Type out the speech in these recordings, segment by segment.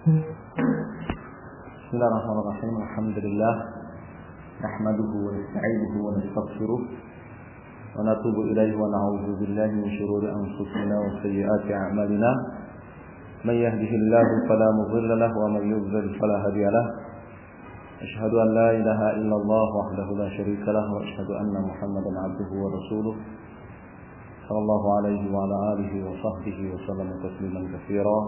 Bismillahirrahmanirrahim. Alhamdulillah nahmaduhu wa nasta'inuhu wa nastaghfiruh wa natubu ilaihi wa na'udzu billahi min shururi anfusina wa sayyiati a'malina. May yahdihillahu fala mudilla lahu wa may yudlil fala hadiya lahu. Asyhadu an la ilaha illallah wahdahu la syarika lahu wa asyhadu anna Muhammadan 'abduhu wa rasuluh. Sallallahu alaihi wa ala alihi wa sahbihi wa sallam tasliman katsira.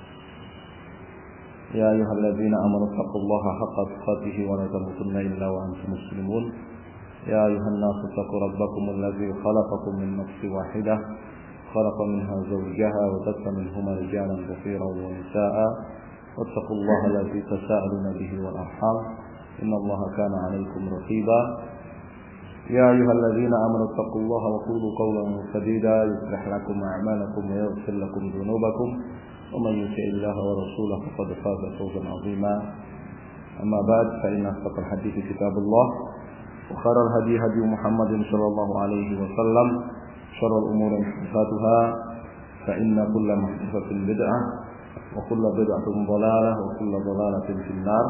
يا أيها الذين آمنوا اتقوا الله حق تقاته ولا تموتن إلا وأنتم مسلمون يا أيها الناس اتقوا ربكم الذي خلقكم من نفس واحدة خلق منها زوجها وبث منهما رجالا كثيرا ونساء واتقوا الله الذي تساءلون به والأرحام إن الله كان عليكم رقيبا يا أيها الذين آمنوا اتقوا الله وقولوا قولا سديدا يصلح لكم أعمالكم ويغفر لكم ذنوبكم ومن يطع الله ورسوله فقد فاز فوزا عظيما أما بعد فإن أصدق الحديث كتاب الله وخير الهدي هدي محمد صلى الله عليه وسلم شر الأمور محدثاتها فإن كل محدثة بدعة وكل بدعة ضلالة وكل ضلالة في النار.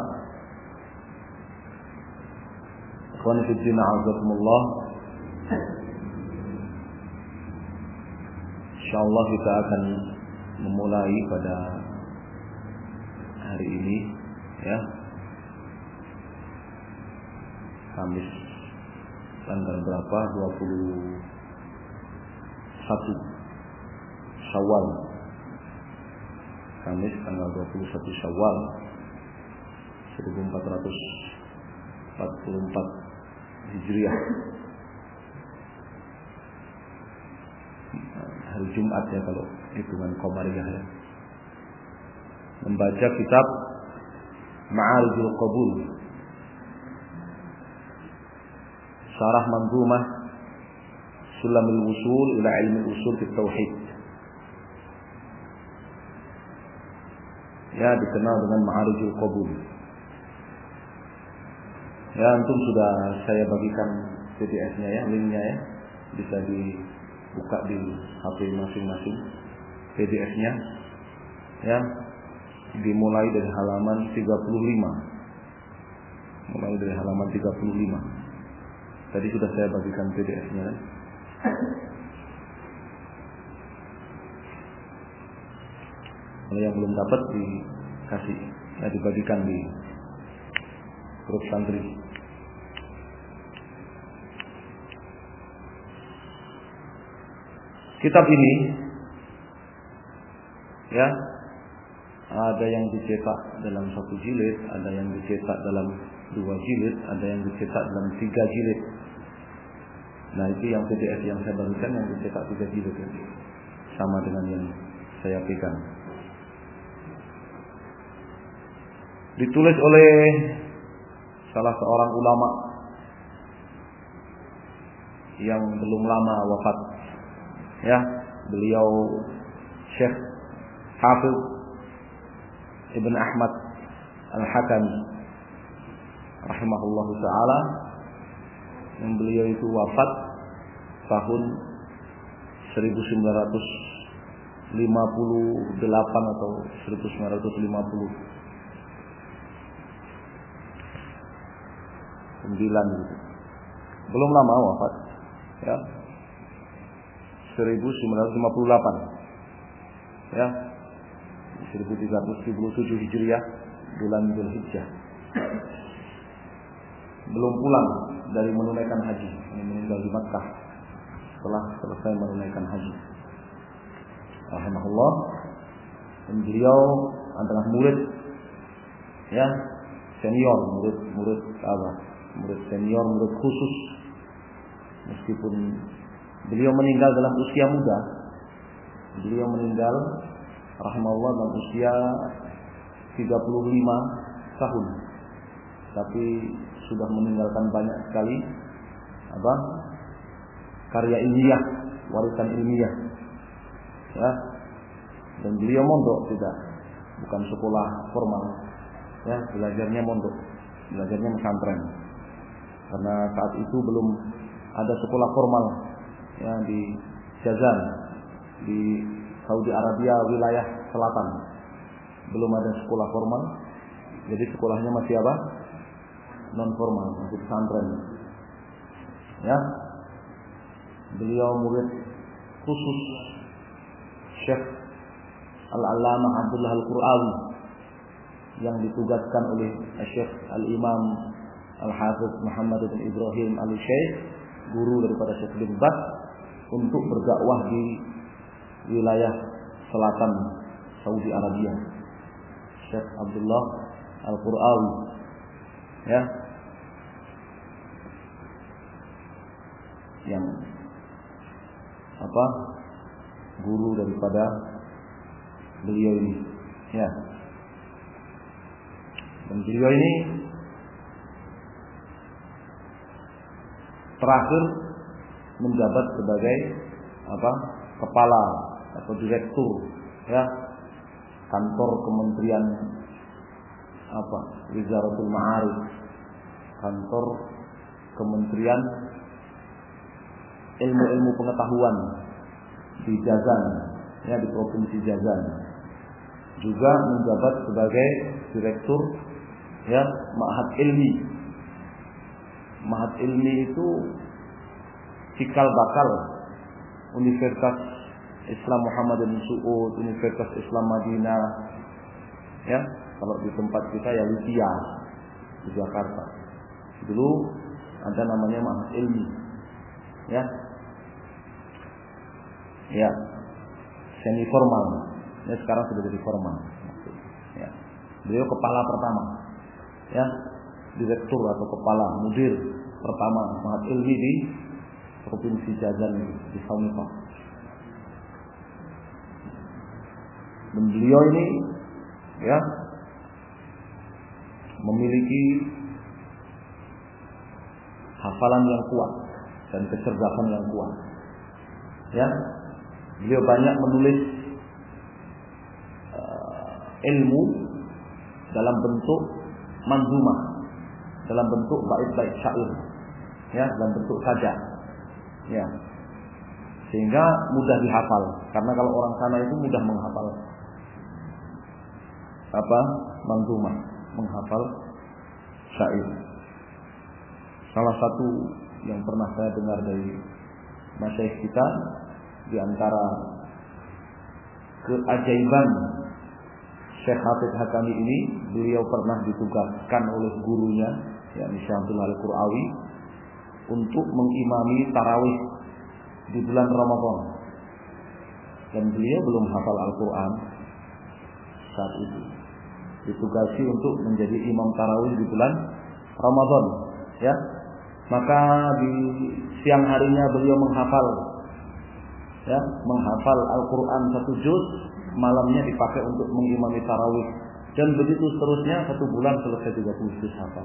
Ikhwani fi din, a'azakumullah. Insyaallah kita akan memulai pada hari ini, ya, Kamis tanggal berapa? 21 Syawal. Kamis tanggal 21 Syawal 1444 Hijriah. Hari Jumat ya kalau hitungan Qamariyah ya. Membaca kitab Ma'arijul Qabul, Syarah Manzumah Sulamul Wusul ila Ilmi Usul fi Tauhid. Ya, dikenal dengan Ma'arijul Qabul. Ya, antum sudah saya bagikan PDF-nya ya, linknya ya. Bisa dibuka di HP masing-masing PDF-nya. Ya. Dimulai dari halaman 35. Mulai dari halaman 35. Tadi sudah saya bagikan PDF-nya. Kalau yang belum dapat dikasih, ya, dibagikan di grup santri. Kitab ini, ya, ada yang dicetak dalam 1 jilid, ada yang dicetak dalam 2 jilid, ada yang dicetak dalam 3 jilid. Nah, itu yang PDF yang saya bagikan yang dicetak 3 jilid, ya. Sama dengan yang saya pegang. Ditulis oleh salah seorang ulama yang belum lama wafat, ya, beliau Syekh Hafiz Ibn Ahmad Al-Hakami rahimahullahu ta'ala, yang beliau itu wafat tahun 1958 atau 1959 gitu. Belum lama wafat, ya, 1958, ya, 1377 Hijriah, bulan Dzulhijjah. Belum pulang dari menunaikan haji, meninggal di Makkah setelah selesai menunaikan haji. Rahimahullah. Dan beliau adalah murid, ya, senior, murid senior, murid khusus. Meskipun beliau meninggal dalam usia muda, beliau meninggal rahimahullah dalam usia 35 tahun, tapi sudah meninggalkan banyak sekali karya ilmiah, warisan ilmiah, ya. Dan beliau mondok, bukan sekolah formal, ya, belajarnya mondok, belajarnya pesantren, karena saat itu belum ada sekolah formal, ya, di Jazan, di Saudi Arabia wilayah selatan. belum ada sekolah formal. Jadi sekolahnya masih apa? Non formal, masih pesantren. Ya. Beliau murid khusus Syekh Al-Allamah Abdullah Al-Qurawi yang ditugaskan oleh Syekh Al-Imam Al-Hafiz Muhammad bin Ibrahim Al-Syekh, guru daripada Syekh bin Baz, untuk berdakwah di wilayah selatan Saudi Arabia. Syekh Abdullah Al-Qurawi, ya, yang guru daripada beliau ini, ya. Dan beliau ini terakhir menjabat sebagai kepala atau direktur, ya, kantor Kementerian Wizaratul Ma'arif, kantor Kementerian Ilmu-ilmu Pengetahuan di Jazan, ya, di Provinsi Jazan. Juga menjabat sebagai direktur, ya, Ma'had Ilmi. Ma'had Ilmi itu cikal bakal Universitas Islam Muhammad bin Saud, Universitas Islam Madinah, ya. Kalau di tempat kita ya Lithia di Jakarta. Dulu ada namanya Ma'had Ilmi, ya. Ya, semi formal. Ya, sekarang sudah jadi formal. Ya. Beliau kepala pertama, ya, direktur atau kepala mudir pertama Ma'had Ilmi di Provinsi Jazan di Saunifah. Dan beliau ini, ya, memiliki hafalan yang kuat dan kecerdasan yang kuat, ya. Beliau banyak menulis ilmu dalam bentuk manzumah, dalam bentuk bait-bait syair, ya, dalam bentuk sajak, ya, sehingga mudah dihafal. Karena kalau orang sana itu mudah menghafal manzumah, menghafal syair. Salah satu yang pernah saya dengar dari masyayikh kita, di antara keajaiban Syekh Hafidz Hakami ini, beliau pernah ditugaskan oleh gurunya, yakni Syekh Abdullah Al-Qurawi, untuk mengimami tarawih di bulan Ramadan. Dan beliau belum hafal Al-Quran saat itu. Ditugasi untuk menjadi imam tarawih di bulan Ramadan, ya. Maka di siang harinya beliau menghafal, ya, menghafal Al-Quran 1 juz, malamnya dipakai untuk mengimami tarawih, dan begitu seterusnya, 1 bulan selesai 30 juz hafal.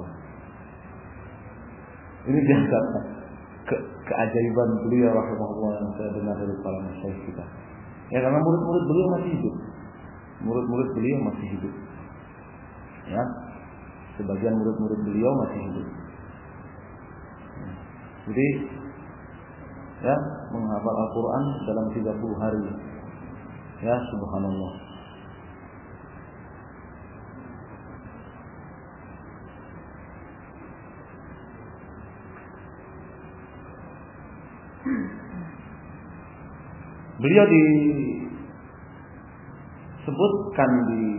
Ini biasa keajaiban beliau rahimahullah yang saya dengar dari para masyayikh kita. Ya, karena murid-murid beliau masih hidup. Murid-murid beliau masih hidup. Ya. Sebagian murid-murid beliau masih hidup. Jadi, ya, menghafal Al-Quran dalam 30 hari. Ya, subhanallah. Beliau disebutkan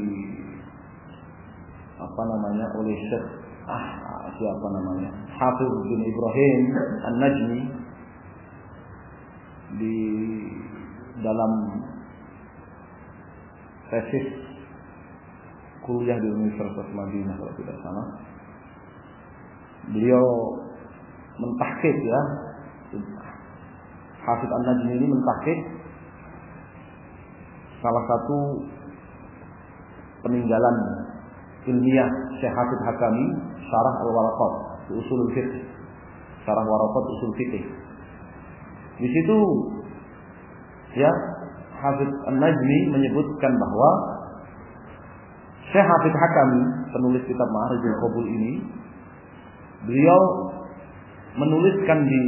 oleh Syekh Hafiz bin Ibrahim An-Najmi di dalam tesis kuliah di Universitas Madinah kalau tidak salah. Beliau mentahqiq, ya, Hafiz An-Najmi ini mentahqiq salah satu peninggalan ilmiah Syekh Hafidz Hakami, Syarah Al-Waraqat di Ushul Fiqh, Syarah Waraqat Ushul Fiqh. Di situ, ya, Hafidz An-Najmi menyebutkan bahwa Syekh Hafidz Hakami, penulis kitab Ma'arijul Qabul ini, beliau menuliskan di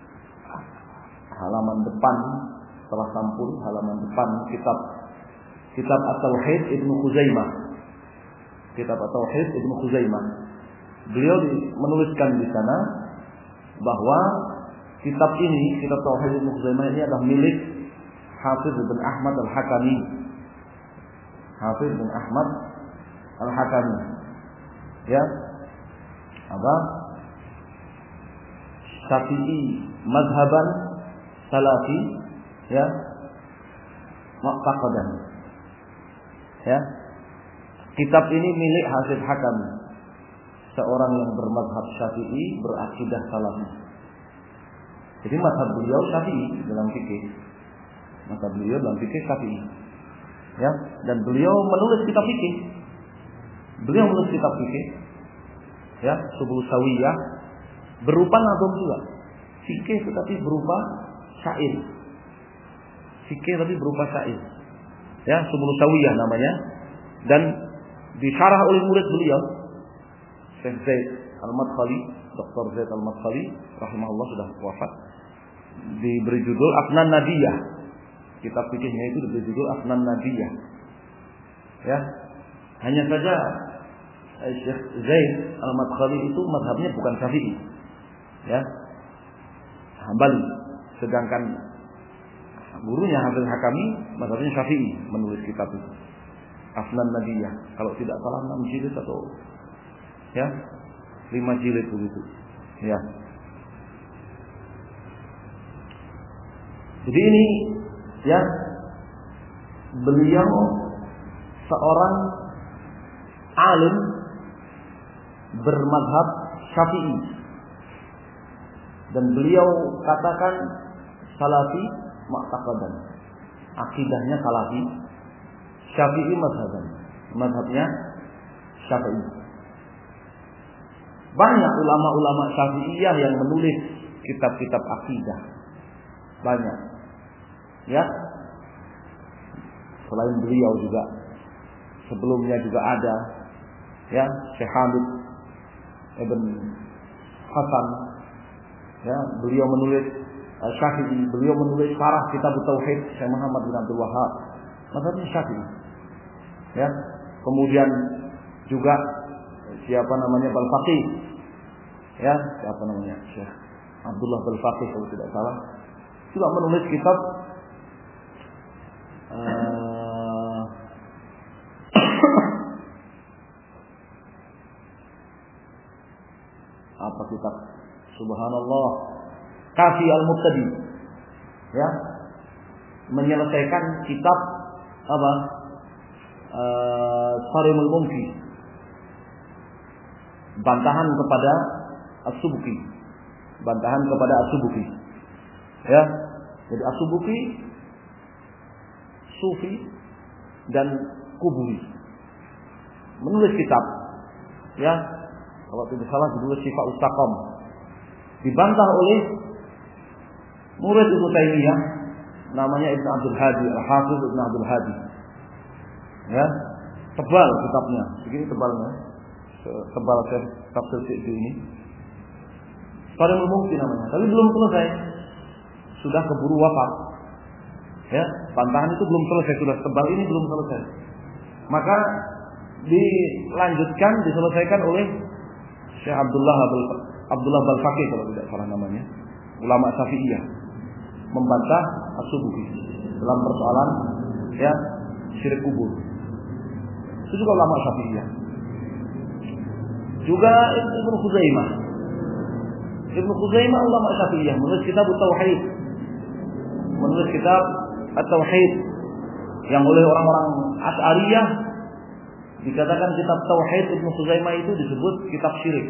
halaman depan, setelah sampul halaman depan kitab Kitab At-Tauhid Ibnu Khuzaimah. Kitab At-Tauhid Ibnu Khuzaimah. Beliau menuliskan di sana bahwa kitab ini, kitab Tauhid Ibnu Khuzaimah ini adalah milik Hafiz bin Ahmad Al-Hakami. Hafiz bin Ahmad Al-Hakami. Ya. Apa? Syafi'i mazhaban salafi, ya. Mu'taqadan. Ya. Kitab ini milik Hafiz Hakami, seorang yang bermazhab Syafi'i, berakidah salafi. Jadi mazhab beliau Syafi'i dalam fikih. Mazhab beliau dalam fikih Syafi'i. Ya, dan beliau menulis kitab fikih. Beliau menulis kitab fikih. Ya, Subul Sawiyah, berupa nazm juga. Fikih tetapi berupa syair. Fikih tapi berupa syair. Ya, Subul Sawiyah namanya. Dan disyarah oleh murid beliau, Syekh Zaid Al-Madkhali, Dr. Zaid Al-Madkhali rahimahullah, sudah wafat. Diberi judul Afnan Nadiyah. Kitab fikihnya itu diberi judul Afnan Nadiyah. Ya. Hanya saja Syekh Zaid Al-Madkhali itu mazhabnya bukan Syafi'i. Ya. Hambali. Sedangkan gurunya Hafiz Hakami mazhabnya Syafi'i, menulis kitab itu. Afnan Nadiyah. Kalau tidak salah 6 jilid atau ya 5 jilid begitu. Ya. Jadi ini ya, beliau seorang alim bermazhab Syafi'i, dan beliau katakan salafi mu'taqadan, akidahnya salafi, Syafi'i mazhaban, mazhabnya Syafi'i. Banyak ulama-ulama Syafi'iyah yang menulis kitab-kitab akidah, banyak. Ya, selain beliau juga sebelumnya juga ada, ya, Syekh Hamid Ibn Hasan, ya, beliau menulis Syafi'i, beliau menulis syarah kitab Tauhid Syekh Muhammad bin Abdul Wahhab, mazhabnya Syafi'i. Ya, kemudian juga siapa namanya Balfaqih, ya, siapa namanya Syekh Abdullah Balfaqih kalau tidak salah, juga menulis kitab apa kitab? Subhanallah, Kafi Al-Mubtadi. Ya, menyelesaikan kitab apa? Sarimul Mumki, bantahan kepada As-Subki, bantahan kepada As-Subki. Ya, jadi As-Subki Sufi dan Kuburi, menulis kitab, ya, kalau tidak salah judulnya Syifa Ustaqam, dibantah oleh murid Ibnu Taimiyah namanya Ibnu Abdul Hadi, Al-Hafiz Ibnu Abdul Hadi. Ya, tebal kitabnya, begini tebalnya, tebal tafsir Sa'di ini. Sarimul Mumki namanya, tapi belum selesai, sudah keburu wafat. Ya, bantahan itu belum selesai, sudah tebal ini belum selesai. Maka dilanjutkan, diselesaikan oleh Syekh Abdullah Balfaqih kalau tidak salah namanya, ulama Syafi'iyah, membantah As-Subki dalam persoalan ya syirik kubur. Itu juga ulama Syafi'iyah. Juga Ibnu Khuzaimah. Ibnu Khuzaimah ulama Syafi'iyah, menulis kitab Tauhid, menulis kitab At-Tauhid yang oleh orang-orang Asy'ariyah dikatakan kitab Tauhid Ibnu Khuzaimah itu disebut kitab syirik.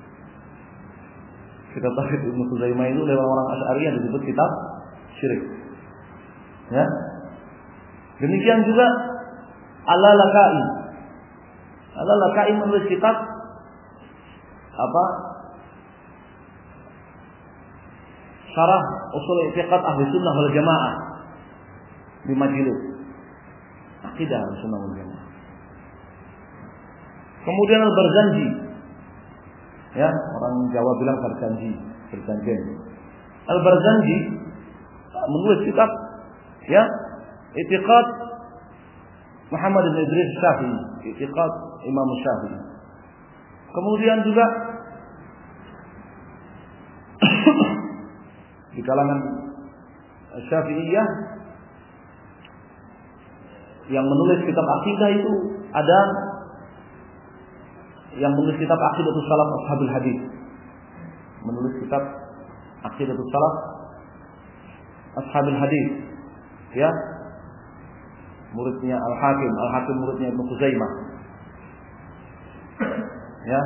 Kitab Tauhid Ibnu Khuzaimah itu oleh orang-orang Asy'ariyah disebut kitab syirik. Ya. Demikian juga Al-Lalakai. Al-Lalakai menulis kitab apa? Syarah Ushul I'tiqad Ahli Sunnah wal Jamaah, 5 jilid. Akidah Ahli Sunnah wal Jamaah. Kemudian Al-Barzanji, ya, orang Jawa bilang Barzanji, Barzanji. Al-Barzanji menulis kitab, ya, I'tiqad Muhammad bin Idris Syafi'i, i'tiqad Imam Syafi'i. Kemudian juga di kalangan Syafi'iyah yang menulis kitab akidah itu ada yang menulis kitab Aqidatus Salaf Ashabul Hadis. Menulis kitab Aqidatus Salaf Ashabul Hadis. Ya. Muridnya Al-Hakim, Al-Hakim muridnya Ibnu Khuzaimah. Ya.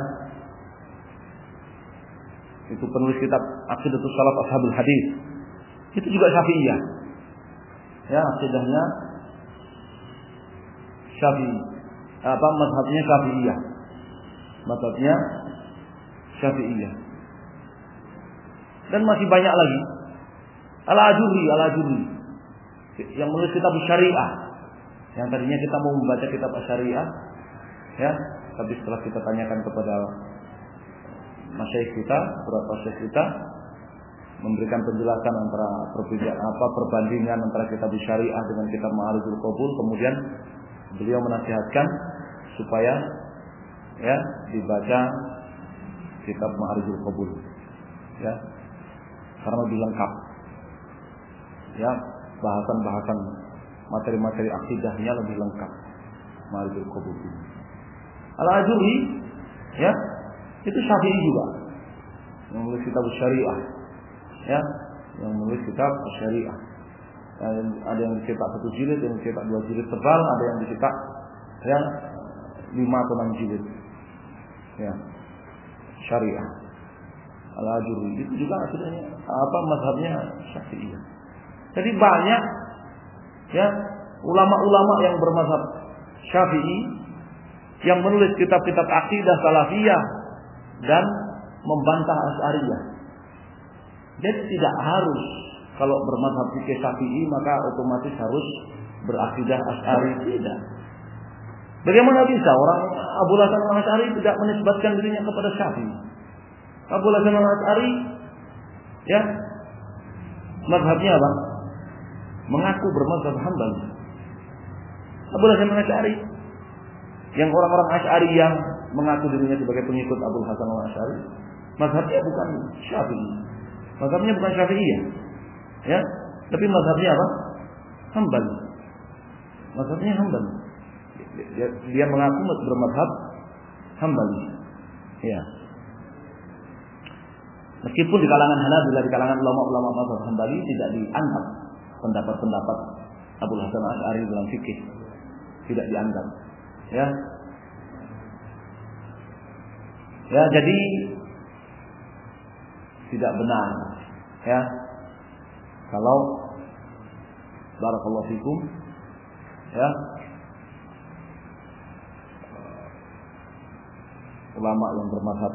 Itu penulis kitab Aqidatus Salaf Ashabul Hadis. Itu juga Syafi'iyah. Ya, akidahnya Syafi'i. Mazhabnya Syafi'iyah. Mazhabnya Syafi'iyah. Dan masih banyak lagi. Al-Ajuri yang menulis kitab Syariah. Yang tadinya kita mau membaca kitab Syariah, ya, tapi setelah kita tanyakan kepada masyayikh kita, beberapa syekh kita, memberikan penjelasan antara perbandingan antara kitab Syariah dengan kitab Ma'arijul Qabul, kemudian beliau menasihatkan supaya ya dibaca kitab Ma'arijul Qabul, ya, karena lebih lengkap, ya, bahasan materi-materi akidahnya lebih lengkap. Ma'arijul Qabul. Al-Ajuri, ya, itu Syafi'i juga, yang menulis kitab Syariah, ya, yang menulis kitab Syariah. Ada yang dicetak 1 jilid, yang dicetak 2 jilid tebal, ada yang dicetak ya 5 atau 6 jilid. Ya. Syariah. Al-Ajuri itu juga akhirnya mazhabnya Syafi'iyah. Jadi banyak ya ulama-ulama yang bermazhab Syafi'i yang menulis kitab-kitab akidah salafiyah dan membantah Asy'ariyah. Jadi tidak harus kalau bermazhab fikih Syafi'i maka otomatis harus berakidah Asy'ari, tidak. Bagaimana bisa orang Abu Hasan Al-Asy'ari tidak menisbatkan dirinya kepada Syafi'i? Abu Hasan Al-Asy'ari ya mazhabnya apa? Mengaku bermazhab Hambali. Abu Hasan Al-Asy'ari yang orang-orang Asy'ari yang mengaku dirinya sebagai pengikut Abu Hasan Al-Asy'ari, mazhabnya bukan Syafi'i. Mazhabnya bukan Syafi'iyah. Ya, tapi mazhabnya apa? Hambali. Mazhabnya Hambali. Dia mengaku bermazhab Hambali. Ya. Meskipun di kalangan Hanabilah, di kalangan ulama-ulama mazhab Hambali tidak dianggap pendapat-pendapat Abu Hasan Asy'ari dalam fikih, tidak dianggap. Ya. Ya, jadi tidak benar. Ya. Kalau barakallahu fikum ya ulama yang bermazhab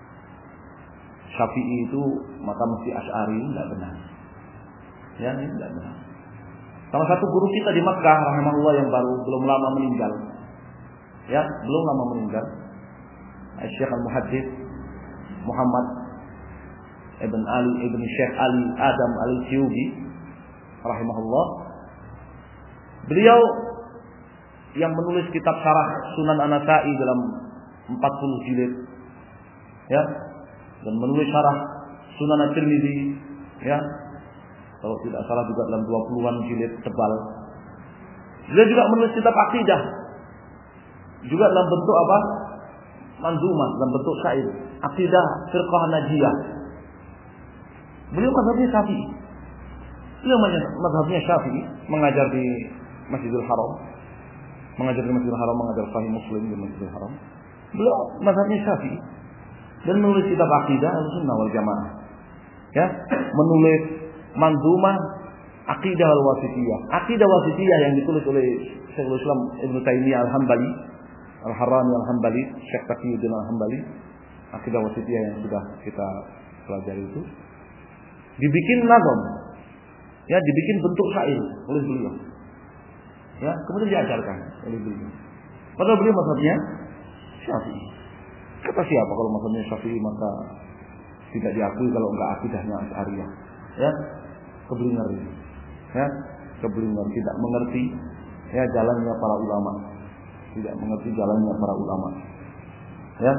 Syafi'i itu maka mesti Asy'ari, tidak benar. Ya, ini tidak benar. Salah satu guru kita di Makkah rahimahullah yang belum lama meninggal. Ya, belum lama meninggal. Syekh Al-Muhaddits Muhammad Ibn Ali Ibn Syekh Ali Adam Al-Syubi rahimahullah. Beliau yang menulis kitab syarah Sunan An-Nasa'i dalam 40 jilid, ya, dan menulis syarah Sunan At-Tirmidzi, ya, kalau tidak salah juga dalam 20-an jilid tebal. Beliau juga menulis kitab akidah, juga dalam bentuk apa? Manzumah, dalam bentuk syair, akidah Firqah Najiyah. Beliau mazhabnya Syafi'i. Beliau mazhabnya Syafi'i, mengajar di Masjidil Haram, mengajar Sahih Muslim di Masjidil Haram. Beliau mazhabnya Syafi'i dan menulis kitab akidah Ahlussunnah wal Jamaah. Ya, menulis manzumah akidah al-wasithiyah. Akidah wasithiyah yang ditulis oleh Syekhul Islam Ibnu Taimiyah Al-Hambali, Al-Harrani Al-Hambali, Syekh Taqiyuddin Al-Hambali. Akidah wasithiyah yang sudah kita pelajari itu dibikin nazam, ya, dibikin bentuk syair oleh beliau, ya, kemudian diajarkan oleh beliau. Padahal beliau mazhabnya Syafi'i. Kata siapa kalau mazhabnya Syafi'i maka tidak diakui kalau enggak akidahnya Asy'ariyah, ya, keblinger ini, ya, keblinger, tidak mengerti ya jalannya para ulama, tidak mengerti jalannya para ulama. Ya.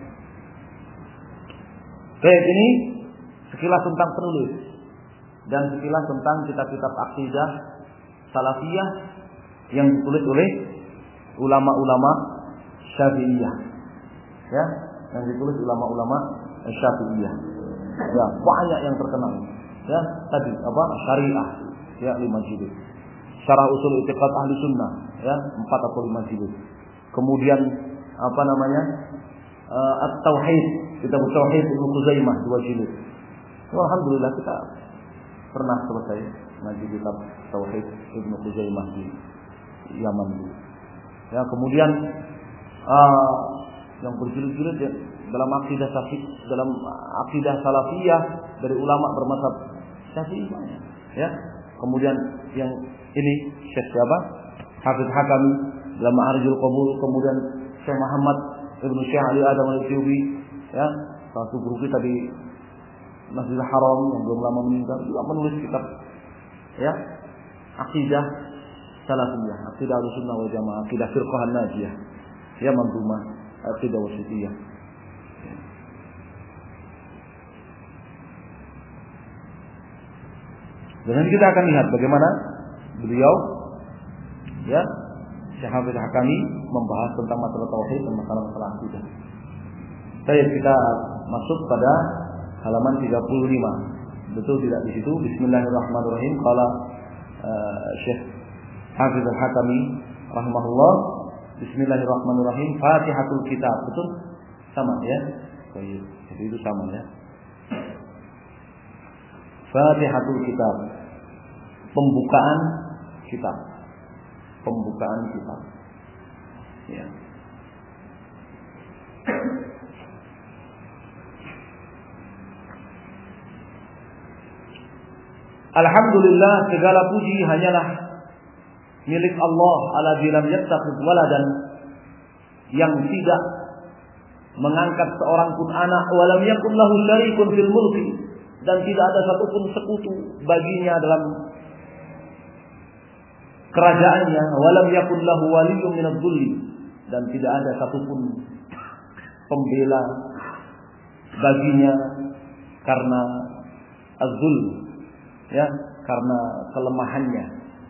Baik, ini sekilas tentang penulis dan sekilas tentang kitab-kitab akidah salafiyah yang ditulis oleh ulama-ulama Syafi'iyah. Ya, yang ditulis ulama-ulama Syafi'iyah. Ya, banyak yang terkenal. Ya, tadi apa? Syariah, ya 5 jilid. Syarah usul i'tiqad ahli sunnah, ya 4 atau 5 jilid. Kemudian apa namanya? At-Tauhid, kitab Tauhid Ibnu Khuzaimah 2 jilid. Alhamdulillah kita pernah selesai ngaji kitab Tauhid Ibnu Khuzaimah di Yaman dulu. Ya, kemudian yang berjilid-jilid ya, dalam akidah salafiyah dari ulama bermazhab Syafi'i, ya. Kemudian yang ini Syekh siapa? Hafiz Hakami dalam Ma'arijul Qabul, kemudian Syekh Muhammad Ibnu Syekh Ali Adam Al-Ethiopi, ya, satu guru kita di Masjidil Haram yang belum lama meninggal juga menulis kitab, ya, akidah salafiyah, akidah Ahlussunnah wal Jamaah, akidah Firqah An-Najiyah, ya, manzumah akidah wasithiyah. Dan kita akan lihat bagaimana beliau, ya, Syekh Hafiz Hakami membahas tentang masalah tauhid dan masalah akidah. Baik, kita masuk pada halaman 35. Betul tidak di situ? Bismillahirrahmanirrahim. Qala Syekh Hafiz Hakami rahimahullah, Bismillahirrahmanirrahim. Fatihatul Kitab. Betul? Sama ya? Baik. Jadi itu sama ya. Fatihatul Kitab. Pembukaan kitab. Pembukaan kitab. Ya. Alhamdulillah, segala puji hanyalah milik Allah alladzi lam yattakhidh waladan, yang tidak mengangkat seorang pun anak, wa lam yakul lahu syarikun fil mulki, dan tidak ada satupun sekutu baginya dalam kerajaannya, wa lam yakul lahu waliyyun minadh dhulli, dan tidak ada satupun pembela baginya karena az-zulm, ya, karena kelemahannya.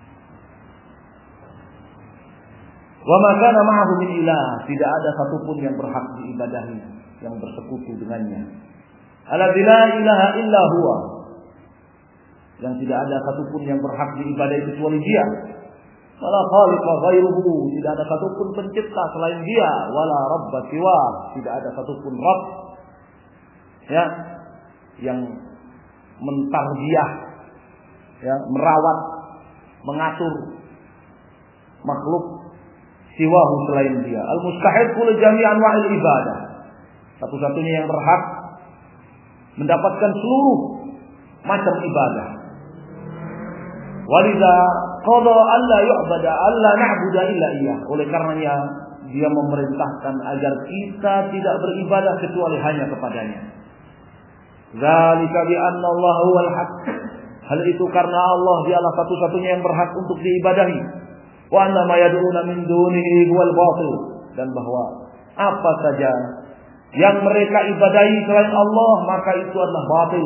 Wa ma kana ma'ahu min ilah, tidak ada satupun yang berhak diibadahi yang bersekutu dengannya. Alladzi la ilaha illa huwa, yang tidak ada satupun yang berhak diibadahi kecuali Dia. Wala khaliqa ghairuhu, tidak ada satupun pencipta selain Dia. Wala rabba siwa, tidak ada satupun rabb, ya, yang mentarbiyah, ya, merawat, mengatur makhluk siwahu selain Dia. Al-mustahiq li jami' anwa'il ibadah, satu-satunya yang berhak mendapatkan seluruh macam ibadah. Walidha qada alla yu'bada alla na'budu illa iyyah, oleh karenanya Dia memerintahkan agar kita tidak beribadah kecuali hanya kepadanya. Zalika bi anna Allah huwal haq, hal itu karena Allah dialah satu-satunya yang berhak untuk diibadahi. Wa anna ma yad'una min dunihi huwal batil, dan bahwa apa saja yang mereka ibadahi selain Allah maka itu adalah batil,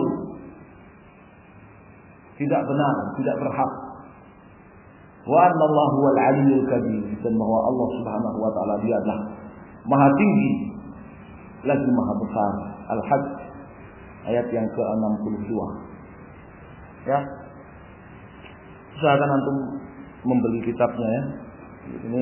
tidak benar, tidak berhak. Wa anna Allah huwal aliyyul kabir, dan bahwa Allah Subhanahu wa taala Dia adalah Maha tinggi lagi Maha besar. Al-Hajj ayat yang ke-62. Ya. Usahakan antum membeli kitabnya ya. Ini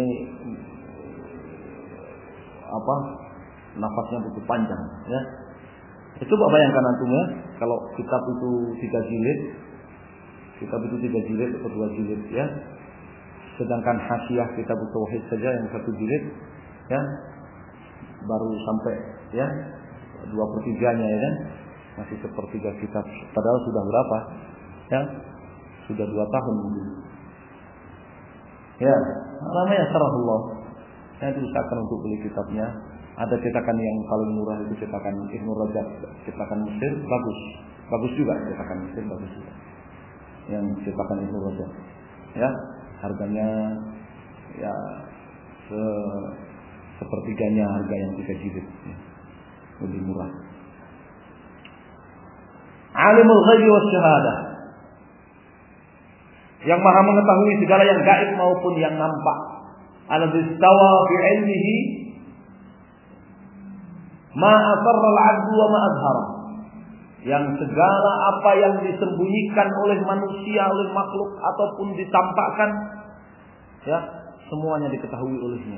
apa? Nafasnya begitu panjang ya. Coba bayangkan antum ya, kalau kitab itu 3 jilid. Kitab itu 3 jilid atau 2 jilid ya. Sedangkan Hasyiah kitab Tauhid saja yang 1 jilid ya. Baru sampai ya 2/3-nya ya kan. Masih 1/3 kitab, padahal sudah berapa? Ya. Sudah 2 tahun mungkin. Ya, namanya Syarahullah. Saya usahakan untuk beli kitabnya. Ada cetakan yang paling murah itu cetakan Ibnu Rajab, cetakan Mesir, bagus. Bagus juga cetakan Mesir, bagus juga. Yang cetakan Ibnu Rajab. Ya, harganya ya sepertiganya harga yang 3 jilid, ya. Lebih murah. Alimul ghaibi wasyahadah, yang maha mengetahui segala yang gaib maupun yang nampak. Alladzi istawa fi ilmihi ma asarra al-'abdu wa ma azhara, yang segala apa yang disembunyikan oleh manusia, oleh makhluk ataupun ditampakkan, ya, semuanya diketahui olehnya.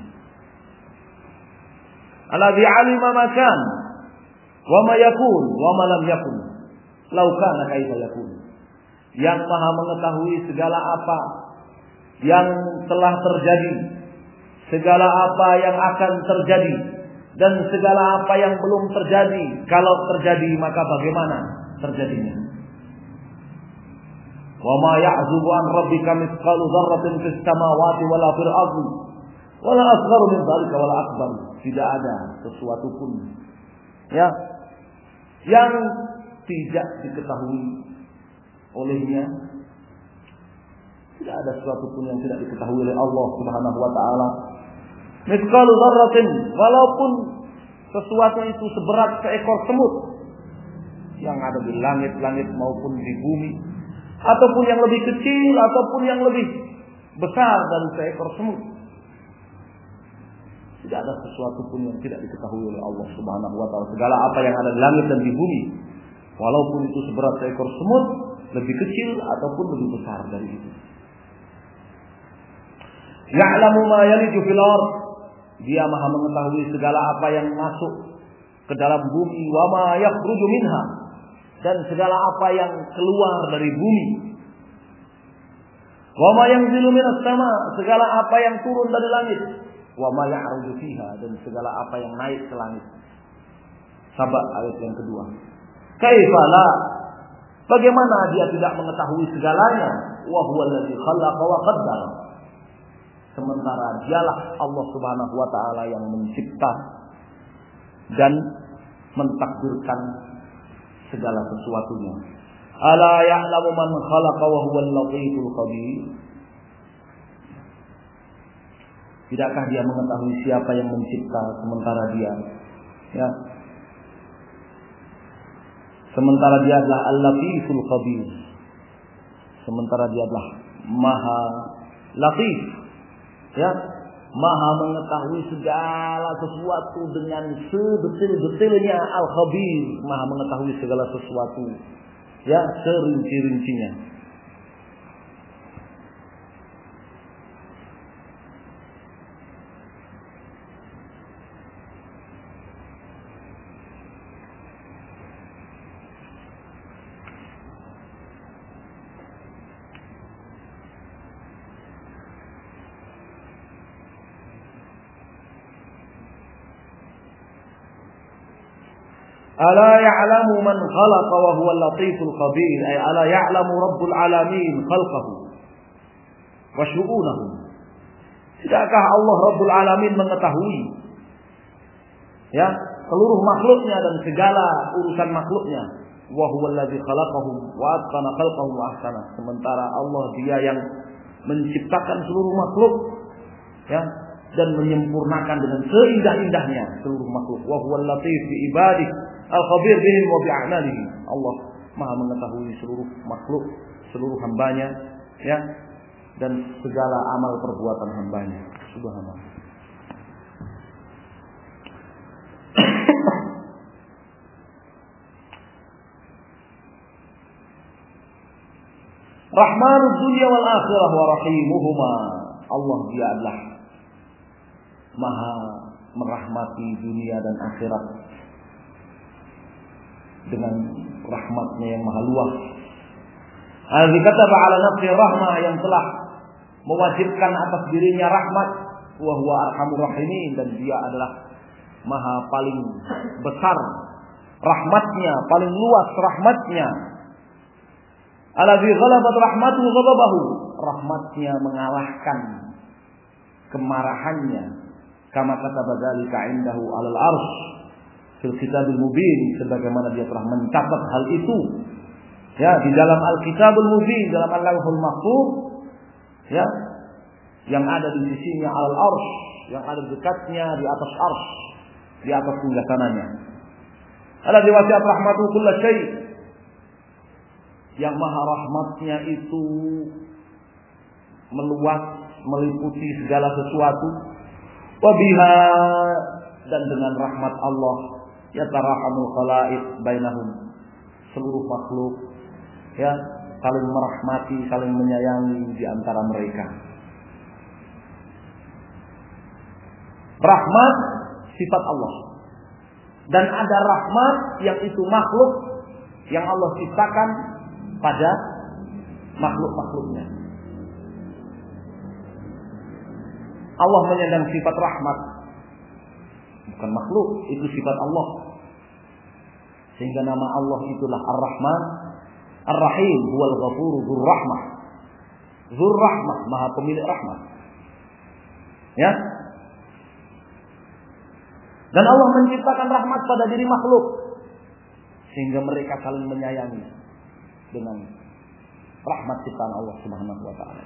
Alladzi 'alima ma kan wa ma yakun wa ma lam yakun law kana kaifa yakun, yang maha mengetahui segala apa yang telah terjadi, segala apa yang akan terjadi, dan segala apa yang belum terjadi. Kalau terjadi maka bagaimana terjadinya. Wa ma ya'zubu an rabbika mithqalu dzarratin fis samawati wala fil ardi wala asgharu min dzalika wala akbar. Tidak ada sesuatu pun, ya, yang tidak diketahui olehnya. Tidak ada sesuatu pun yang tidak diketahui oleh Allah Subhanahu wa taala. Mithqalu dzarratin, walaupun sesuatu itu seberat seekor semut yang ada di langit-langit maupun di bumi, ataupun yang lebih kecil ataupun yang lebih besar dari seekor semut. Tidak ada sesuatu pun yang tidak diketahui oleh Allah Subhanahu wa taala. Segala apa yang ada di langit dan di bumi, walaupun itu seberat seekor semut, lebih kecil ataupun lebih besar dari itu. Ya'lamu ma yaliju fil ardh, dia maha mengetahui segala apa yang masuk ke dalam bumi, wa ma yakhruju minha, dan segala apa yang keluar dari bumi, wa ma yanzilu minas sama, segala apa yang turun dari langit, wa ma ya'ruju fiha, dan segala apa yang naik ke langit. Sabah ayat yang kedua. Kaifa la, bagaimana dia tidak mengetahui segalanya? Wa huwal ladzi khalaqa wa qaddara, sementara dialah Allah Subhanahu wa taala yang mencipta dan mentakdirkan segala sesuatunya. Ala ya'lamu man khalaqa wa huwal latiful khabir, tidakkah dia mengetahui siapa yang mencipta sementara dia, ya, sementara dia adalah al-latiful khabir, sementara dia adalah maha latif, ya, maha mengetahui segala sesuatu dengan sebetul-betulnya. Al-Khabir, maha mengetahui segala sesuatu, ya, serinci-rincinya. Ala ya'lamu man khalaqa wa huwa al-latiful khabir, ay ala ya'lamu rabbul alamin khalqahu wa syu'unahu, tidakkah Allah Rabbul Alamin mengetahui, ya, seluruh makhluknya dan segala urusan makhluknya. Wa huwa alladzi khalaqahum wa atqana khalqahum wa ahsana, sementara Allah dia yang menciptakan seluruh makhluk, ya, dan menyempurnakan dengan seindah-indahnya seluruh makhluk. Wa huwal latif bi ibadihi al-khabir bihim wa bi'amalihi, Allah maha mengetahui seluruh makhluk, seluruh hambanya, ya, dan segala amal perbuatan hambanya. Subhanallah. Rahmanud dunya wal akhirah wa rahimuhuma, Allah dia adalah maha merahmati dunia dan akhirat dengan rahmatnya yang maha luas. Alladzi kataba ala nafsi rahmah, yang telah mewajibkan atas dirinya rahmat, wa huwa arhamur rahimin, dan dia adalah maha paling besar rahmatnya, paling luas rahmatnya. Alladzi ghalabat rahmatuhu ghadabahu, rahmatnya mengalahkan kemarahannya. Kama kataba dzalika indahu alal arsy fil kitabil mubin, sebagaimana dia telah mencatat hal itu, ya, di dalam al-kitabul mubin, dalam al-lauhul mahfuz, ya, yang ada di sisinya alal arsy, yang ada di dekatnya di atas arsy, di atas singgasananya. Alladzi wasi'at rahmatuhu kulla syai', yang maha rahmatnya itu meluas, meliputi segala sesuatu. Wa biha, dan dengan rahmat Allah yatarahamul khalaiq bainahum, seluruh makhluk ya saling merahmati, saling menyayangi di antara mereka. Rahmat sifat Allah, dan ada rahmat yang itu makhluk yang Allah ciptakan pada makhluk-makhluknya. Allah menyandang sifat rahmat, bukan makhluk, itu sifat Allah. Sehingga nama Allah itulah Ar-Rahman, Ar-Rahim, huwal ghafuru dzur rahmah. Dzur rahmah, maha pemilik rahmat. Ya. Dan Allah menciptakan rahmat pada diri makhluk, sehingga mereka saling menyayangi dengan rahmat ciptaan Allah Subhanahu wa taala.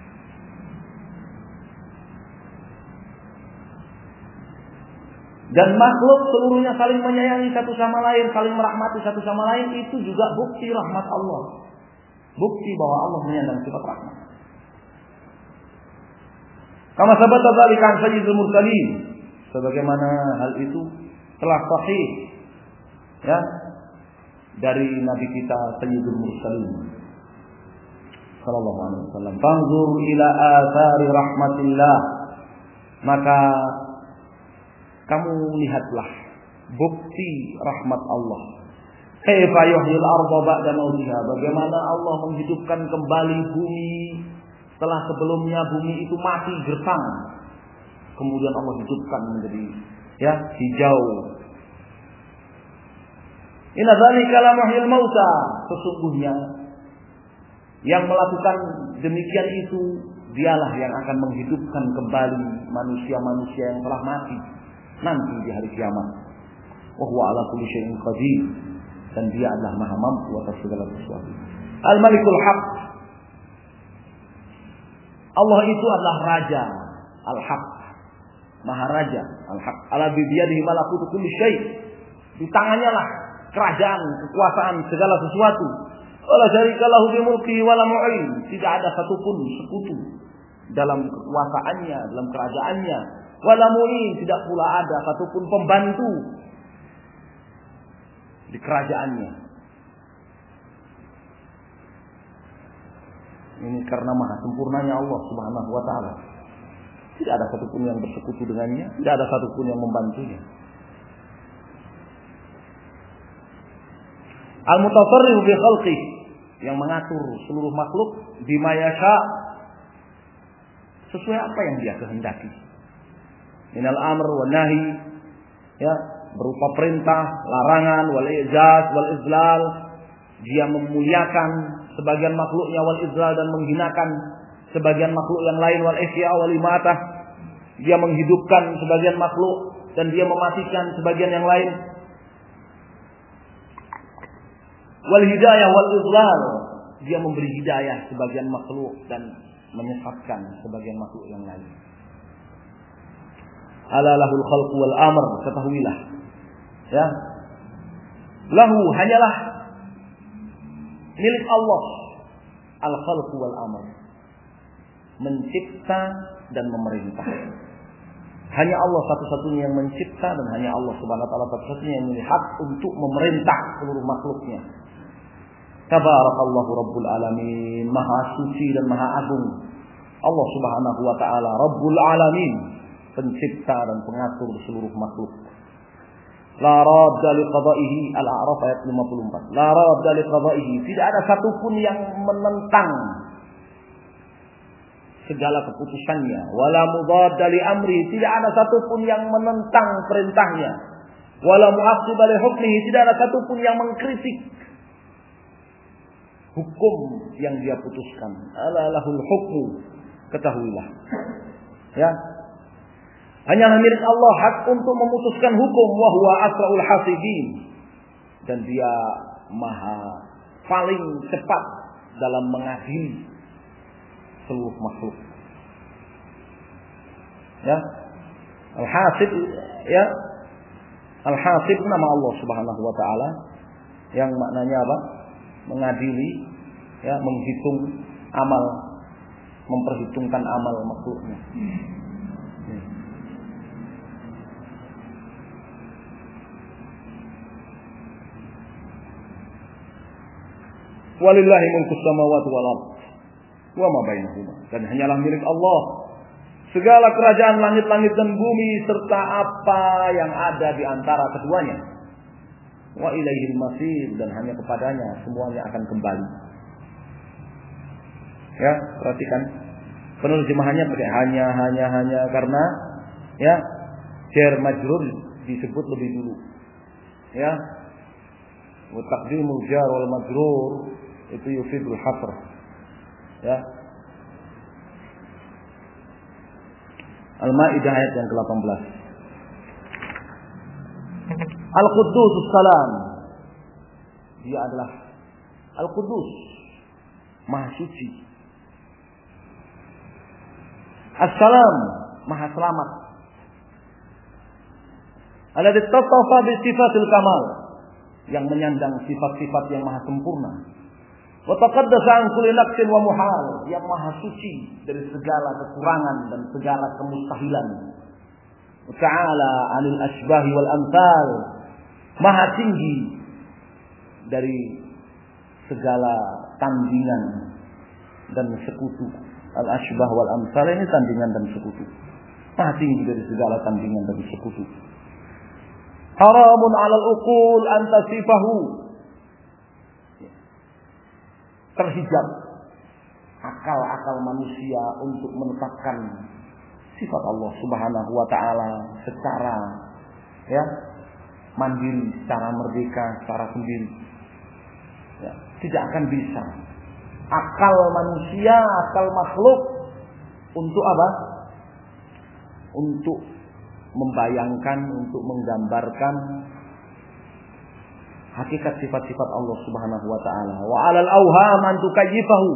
Dan makhluk seluruhnya saling menyayangi satu sama lain, saling merahmati satu sama lain, itu juga bukti rahmat Allah. Bukti bahwa Allah menyandang sifat rahmat. Kama sabata dzalika an sayyidil mursalin, sebagaimana hal itu telah sahih ya dari nabi kita sayyidul mursalin sallallahu alaihi wasallam. Fanzur ila athari rahmatillah, maka kamu lihatlah bukti rahmat Allah. Kaifa yuhyil arda ba'da mautiha, bagaimana Allah menghidupkan kembali bumi setelah sebelumnya bumi itu mati gersang. Kemudian Allah hidupkan menjadi ya hijau. Inna dzalika la muhyil mauta, sesungguhnya yang melakukan demikian itu dialah yang akan menghidupkan kembali manusia-manusia yang telah mati nanti di hari kiamat. Wa huwa ala kulli syai'in qadir, dan dia adalah maha mampu atas segala sesuatu. Al-Malikul Haq, Allah itu adalah Raja Al-Haq, Maha Raja Al-Haq. Ala biyadihi malakutu kulli syai', di tangannya lah kerajaan, kekuasaan segala sesuatu. Wala syarika lahu bi mulkihi wala mu'in, tidak ada satupun sekutu dalam kekuasaannya, dalam kerajaannya. Wala mu'in, tidak pula ada satupun pembantu di kerajaannya. Ini karena maha sempurnanya Allah Subhanahu wa taala. Tidak ada satupun yang bersekutu dengannya, tidak ada satupun yang membantunya. Al-Mutasarrif bi khalqih, yang mengatur seluruh makhluk bima yasha, sesuai apa yang dia kehendaki. Minal amr wa nahi, ya, berupa perintah, larangan, wal i'zaz wal izlal. Dia memuliakan sebagian makhluknya, wal izlal, dan menghinakan sebagian makhluk yang lain, wal ihya wal imatah. Dia menghidupkan sebagian makhluk dan dia mematikan sebagian yang lain. Wal hidayah wal izlal, dia memberi hidayah sebagian makhluk dan menyesatkan sebagian makhluk yang lain. Ala lahul khalqu wal amr, ketahuilah ya, lahu, hanyalah milik Allah al khalqu wal amr, mencipta dan memerintah. Hanya Allah satu-satunya yang mencipta, dan hanya Allah Subhanahu wa taala satu-satunya yang memiliki hak untuk memerintah seluruh makhluknya. Tabarakallahu rabbul alamin, maha suci dan maha agung Allah Subhanahu wa taala, rabbul alamin, pencipta dan pengatur seluruh makhluk. La radda li qada'ihi, Al-A'raf ayat 54. La radda li qada'ihi, tidak ada satupun yang menentang segala keputusannya. Wala mudadda li amri, tidak ada satupun yang menentang perintahnya. Wala mu'aqqiba li hukmihi, tidak ada satupun yang mengkritik hukum yang dia putuskan. Ala lahul hukmu, ketahuilah ya, hanyalah milik Allah hak untuk memutuskan hukum. Wa huwa asraul hasibin, dan dia maha paling cepat dalam mengadili seluruh makhluk. Ya. Al-Hasib, ya. Al-Hasib nama Allah Subhanahu wa taala yang maknanya apa? Mengadili, ya, menghitung amal, memperhitungkan amal makhluknya. Walillahi mulku samawati wal ardh wa ma bainahuma. Dan hanyalah milik Allah segala kerajaan langit-langit dan bumi serta apa yang ada di antara keduanya. Wa ilaihil masir, dan hanya kepadanya semuanya akan kembali. Ya, perhatikan penerjemahannya pakai hanya karena ya jar majrur disebut lebih dulu. Ya. Wa taqdimul jar wal majrur itu yufidul hasr. Ya. Al-Maidah ayat yang ke-18. Al-Quddus Salam. Dia adalah Al-Quddus, Maha Suci. As-Salam, Maha Selamat. Alladzi tattafa bi sifatil kamal, yang menyandang sifat-sifat yang maha sempurna. Wa taqaddasa an kulli naqsin wa muhal, yang maha suci dari segala kekurangan dan segala kemustahilan. Wa ta'ala 'anil asbahi wal amsal, maha tinggi dari segala tandingan dan sekutu. Al asbah wal amsal ini tandingan dan sekutu. Maha tinggi dari segala tandingan dan sekutu. Haramun 'alal uqul an tasifahu, terhijab akal-akal manusia untuk menetapkan sifat Allah Subhanahu wa taala secara ya mandiri, secara merdeka, secara sendiri. Ya, tidak akan bisa akal manusia, akal makhluk untuk apa? Untuk membayangkan, untuk menggambarkan hakikat sifat-sifat Allah Subhanahu wa taala. Wa 'alal awham an tukayyifahu.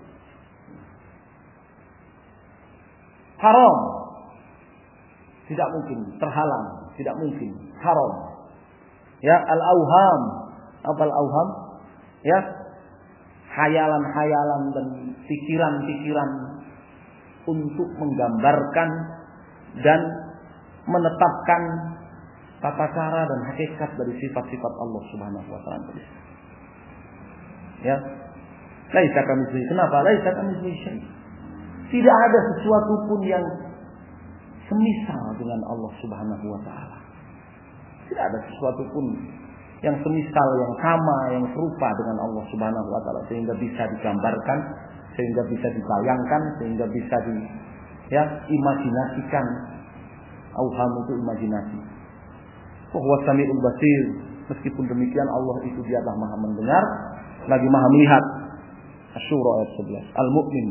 Haram. Tidak mungkin, terhalang, tidak mungkin, haram. Ya, al-awham. Apa al-awham? Ya. Khayalan-khayalan dan pikiran-pikiran untuk menggambarkan dan menetapkan tata cara dan hakikat dari sifat-sifat Allah Subhanahu wa taala. Ya. Laisa kamitslihi. Kenapa? Laisa kamitslihi syai'. Tidak ada sesuatu pun yang semisal dengan Allah Subhanahu wa taala. Tidak ada sesuatu pun yang semisal, yang sama, yang serupa dengan Allah Subhanahu wa taala sehingga bisa digambarkan, sehingga bisa dibayangkan, sehingga bisa imajinasikan. Auham itu imajinasi. Huwa Samiul Basir. Meskipun demikian Allah itu dia adalah Maha mendengar lagi Maha melihat. Asy-Syura ayat 11. Al-Mu'min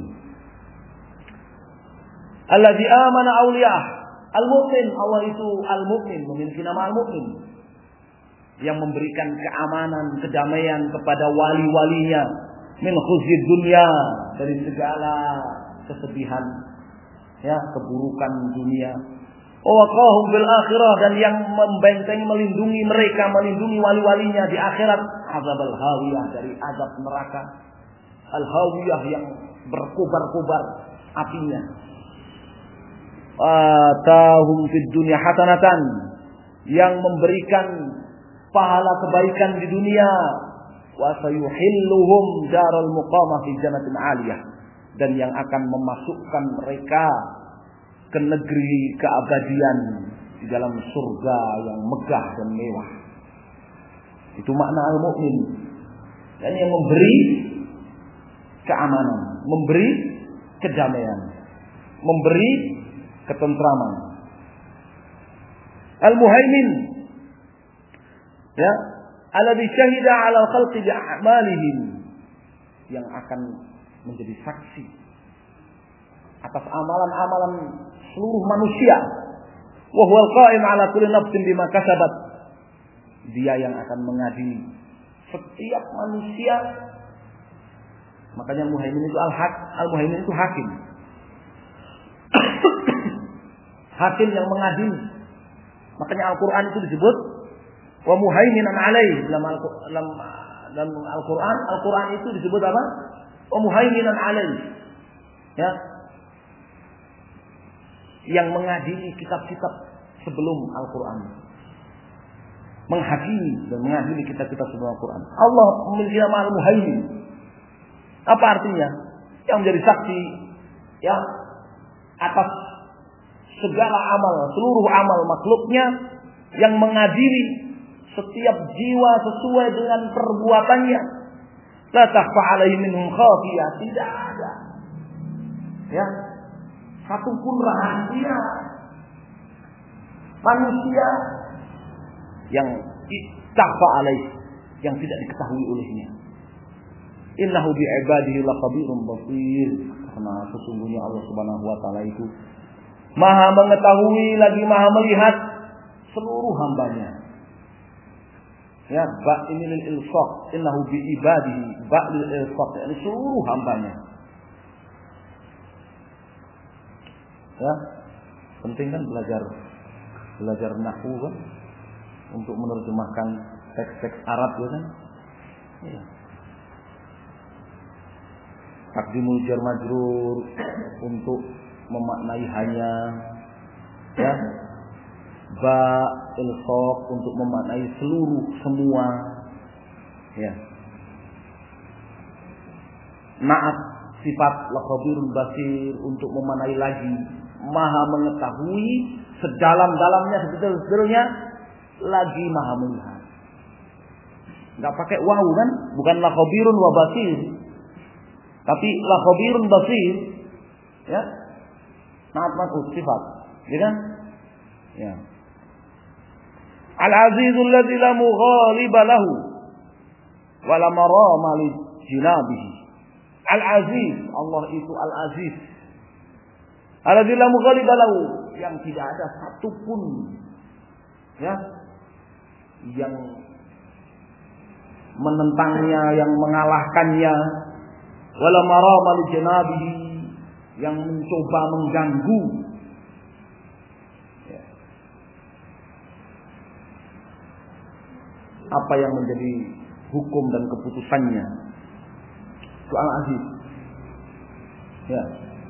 alladzi amana awliyah. Al-Mu'min, Allah itu Al-Mu'min, memiliki nama Al-Mu'min, yang memberikan keamanan, kedamaian kepada wali-walinya min khuzyid dunya, dari segala kesedihan, ya, keburukan dunia. Waqahum bil akhirah, dan yang membentengi, melindungi mereka, melindungi wali-walinya di akhirat, azabul hawiyah, dari azab neraka. Al-hawiyah yang berkobar-kobar apinya. Atahum fid dunya hasanatan, yang memberikan pahala kebaikan di dunia. Wa sayuhilluhum daral muqamah fi jannatin 'aliyah, dan yang akan memasukkan mereka ke negeri keabadian di dalam surga yang megah dan mewah. Itu makna al-mu'min. Dan yang memberi keamanan, memberi kedamaian, memberi ketentraman. Al-muhaimin, ya, alladzi syahida 'ala al-khalqi bi a'malihim, yang akan menjadi saksi atas amalan-amalan seluruh manusia. Wa huwal qa'im 'ala kulli nafsin bima kasabat. Dia yang akan mengadili setiap manusia. Makanya al-muhaimin itu al-muhaimin itu hakim. hakim yang mengadili. Makanya Al-Quran itu disebut wa muhaiminan alaih. Dalam Al-Quran, Al-Quran itu disebut apa? Wa muhaiminan alaih. Ya. Yang mengadili kitab-kitab sebelum Al-Quran. Menghakimi dan mengadili kitab-kitab sebelum Al-Quran. Allah memiliki nama Al-Muhaimin. Apa artinya? Yang menjadi saksi ya atas segala amal, seluruh amal makhluknya, yang mengadili setiap jiwa sesuai dengan perbuatannya. La takhfa alaihi minhum khafiyah, tidak ada ya satupun rahasia manusia yang takhfa alaihi, yang tidak diketahui olehnya. Innahu bi'ibadihi laqabirun basir. Karena sesungguhnya Allah Subhanahu wa taala itu Maha mengetahui lagi Maha melihat seluruh hambanya. Ya, ba ini lil ilsaq, innahu bi ibadihi, ba lil ilsaq, yani seluruh hambanya. Ya, penting kan belajar nahwu kan untuk menerjemahkan teks-teks Arab ya kan. Ya. Takdimul jar majrur untuk memaknai hanya, ya, ba ilsaq untuk memaknai seluruh semua, ya. Na'at sifat lakhabirul basir untuk memaknai lagi Maha mengetahui sedalam-dalamnya, sebetul-betulnya, lagi Maha melihat. Enggak pakai waw kan? Bukan lakhabirun wa basir, tapi lakhabirun basir, ya. Naat masuk sifat, ya kan? Ya. Al-Azizul ladzi la mughaliba lahu wa la marama li jinabihi. Al-Aziz, Allah itu Al-Aziz. Alladzi la mughaliba lahu, yang tidak ada satupun ya yang menentangnya, yang mengalahkannya. Wa la marama li jinabihi, yang mencoba mengganggu. Ya. Apa yang menjadi hukum dan keputusannya. Soal aziz. Ya.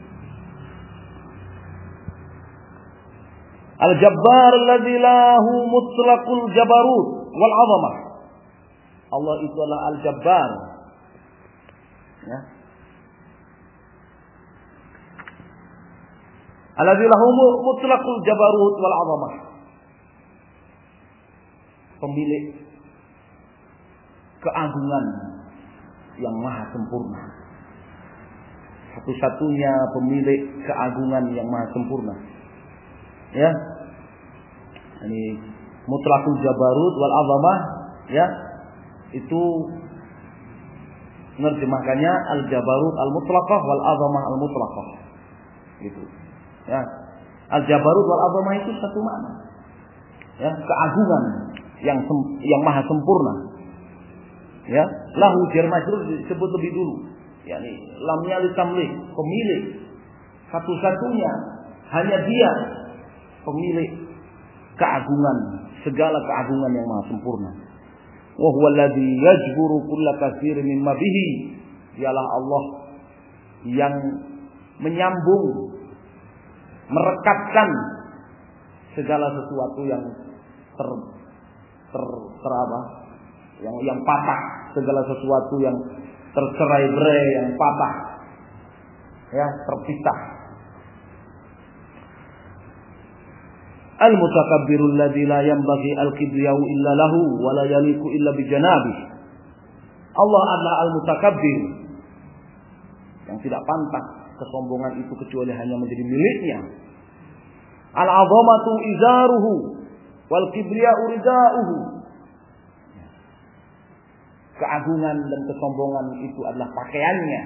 Al-Jabbar alladzi lahu mutlaqul jabarut wal 'azamah. Allah itu adalah Al-Jabbar. Ya. Alladzi lahu mutlaqul jabarut wal 'azamah. Pemilik keagungan yang maha sempurna. Satu-satunya pemilik keagungan yang maha sempurna. Ya. Ini mutlaqul jabarut wal 'azamah, ya. Itu menerjemahkannya al-jabarut al-mutlaqah wal 'azamah al-mutlaqah. Gitu. Ya. Al-jabarut wal 'azamah itu satu makna. Ya, keagungan yang maha sempurna. Ya, lahu jar majrur disebut lebih dulu. Yani lamnya litamlih, pemilik. Satu-satunya, hanya dia pemilik keagungan, segala keagungan yang maha sempurna. Wa huwa alladzi yajburu kulla katsirin mimma bihi. Dialah Allah yang menyambung, merekatkan segala sesuatu yang yang patah, segala sesuatu yang tercerai-berai, yang patah, ya, terpisah. Al-mutakabbirul ladzi la yanbaghi al-kibriya'u illa lahu wa la yaliqu illa bi janabihi. Allah adalah al-mutakabbir, yang tidak pantas kesombongan itu kecuali hanya menjadi miliknya. Al-'azamatu izaruhu wal kibriya'u rida'uhu. Keagungan dan kesombongan itu adalah pakaiannya.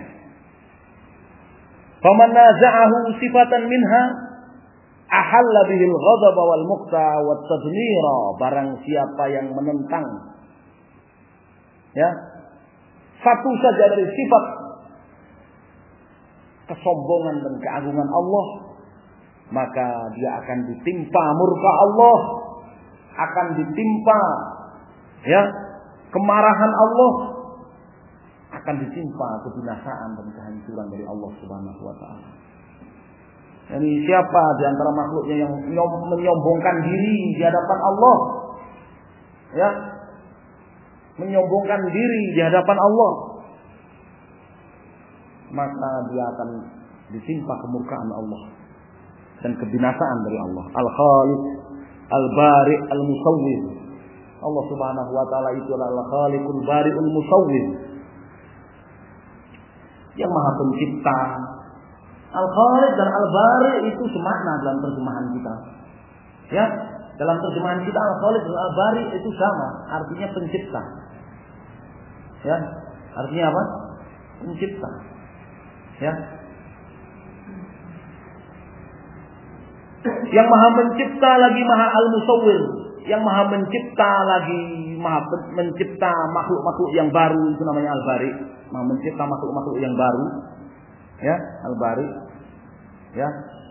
Faman naza'ahu sifatan minha ahalla bihil ghadab wal muqta wat tadmira. Barang siapa yang menentang, ya, satu saja dari sifat kesombongan dan keagungan Allah, maka dia akan ditimpa murka Allah, akan ditimpa ya kemarahan Allah, akan ditimpa kebinasaan dan kehancuran dari Allah Subhanahu wa taala. Jadi siapa di antara makhluknya yang menyombongkan diri di hadapan Allah? Ya. Menyombongkan diri di hadapan Allah, maka dia akan ditimpa kemurkaan Allah dan kebinasaan dari Allah. Al-Khaliq, Al-Bari, Al-Musawwir. Allah Subhanahu wa taala itu adalah Al-Khaliqul Bari'ul Musawwir. Yang Maha Pencipta. Al-Khaliq dan Al-Bari itu semakna dalam terjemahan kita. Ya, dalam terjemahan kita Al-Khaliq dan Al-Bari itu sama, artinya pencipta. Ya, artinya apa? Pencipta. Ya. Yang Maha Mencipta lagi Maha Al-Musawwir. Yang Maha Mencipta lagi Maha Mencipta makhluk-makhluk yang baru, itu namanya Al-Bari. Maha Mencipta makhluk-makhluk yang baru. Ya, Al-Bari. Ya.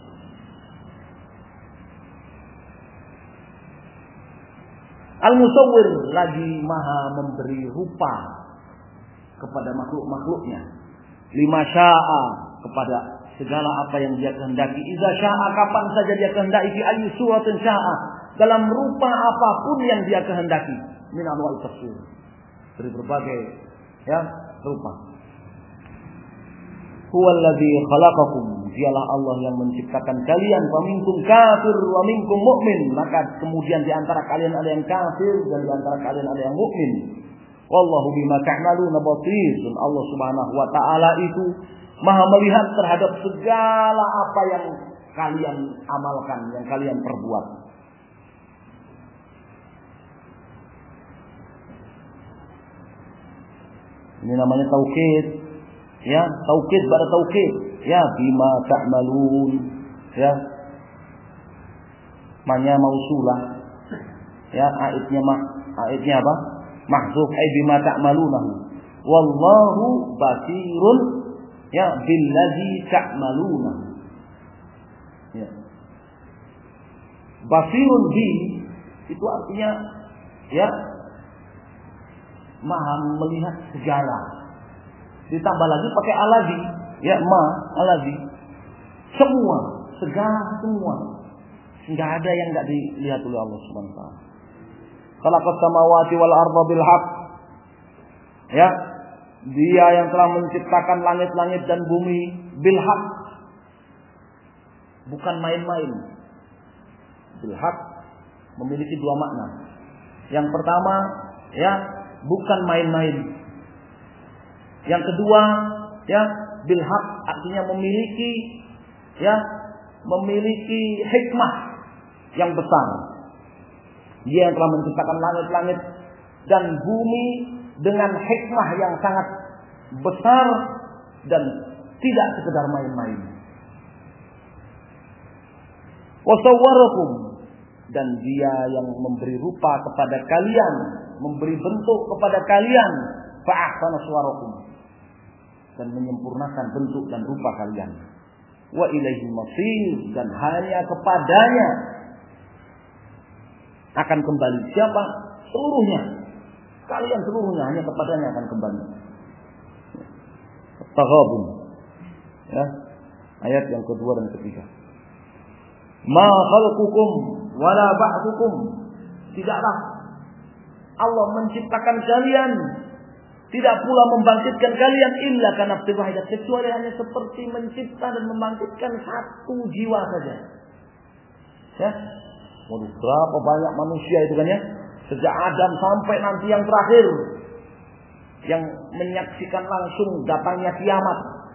Al-Musawwir lagi Maha memberi rupa kepada makhluk-makhluknya. Lima sya'a, kepada segala apa yang dia kehendaki. Iza sya'a, kapan saja dia kehendaki. Fi ayyi suratin sya'a, dalam rupa apapun yang dia kehendaki. Min anwa'il tafsir, dari berbagai ya rupa. Huwallazi khalaqakum, dialah Allah yang menciptakan kalian. Wa minkum kafir wa minkum mu'min, maka kemudian di antara kalian ada yang kafir dan di antara kalian ada yang mukmin. Wallahu bima ta'maluna basir. Dan Allah Subhanahu wa taala itu Maha melihat terhadap segala apa yang kalian amalkan, yang kalian perbuat. Ini namanya taukid. Ya, taukid pada taukid. Ya, bima ta'malun. Ya. Manya mausulah. Ya, aitnya apa? Mahzuf ay bima ta'malunahu. Wallahu basirun ya billazi ta'malunahu. Ya. Basirun bi itu artinya ya Maha melihat segala. Ditambah lagi pakai alazi, ya alazi. Semua, segala semua. Enggak ada yang enggak dilihat oleh Allah Subhanahu wa taala. Khalaqas samawati wal arda bil haqq. Ya. Dia yang telah menciptakan langit-langit dan bumi bil haqq. Bukan main-main. Bil haqq memiliki dua makna. Yang pertama, ya, bukan main-main. Yang kedua, ya, bil haqq artinya memiliki hikmah yang besar. Dia yang telah menciptakan langit-langit dan bumi dengan hikmah yang sangat besar dan tidak sekedar main-main. Wasawwarakum, dan dia yang memberi rupa kepada kalian, memberi bentuk kepada kalian, fa ahsana suwarakum, dan menyempurnakan bentuk dan rupa kalian. Wa ilaihi masir, dan hanya kepadanya akan kembali. Siapa? Seluruhnya. Kalian seluruhnya hanya kepadanya akan kembali. Taghabun. Ya. Ayat yang kedua dan ketiga. Ma khalqukum wala ba'thukum. Tidaklah Allah menciptakan kalian, tidak pula membangkitkan kalian illa kana nafsin wahidah, kecuali hanya seperti mencipta dan membangkitkan satu jiwa saja. Ya. Waduh, berapa banyak manusia itu kan ya? Sejak Adam sampai nanti yang terakhir, yang menyaksikan langsung datangnya kiamat.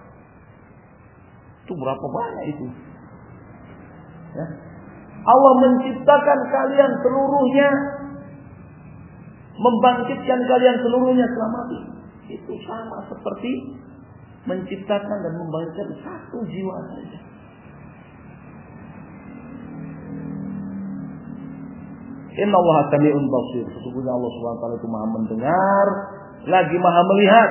Itu berapa banyak itu? Ya. Allah menciptakan kalian seluruhnya, membangkitkan kalian seluruhnya setelah mati. Itu sama seperti menciptakan dan membangkitkan satu jiwa saja. Inna Allah sami'un basir. Sesungguhnya Allah Subhanahu wa taala itu Maha mendengar lagi Maha melihat.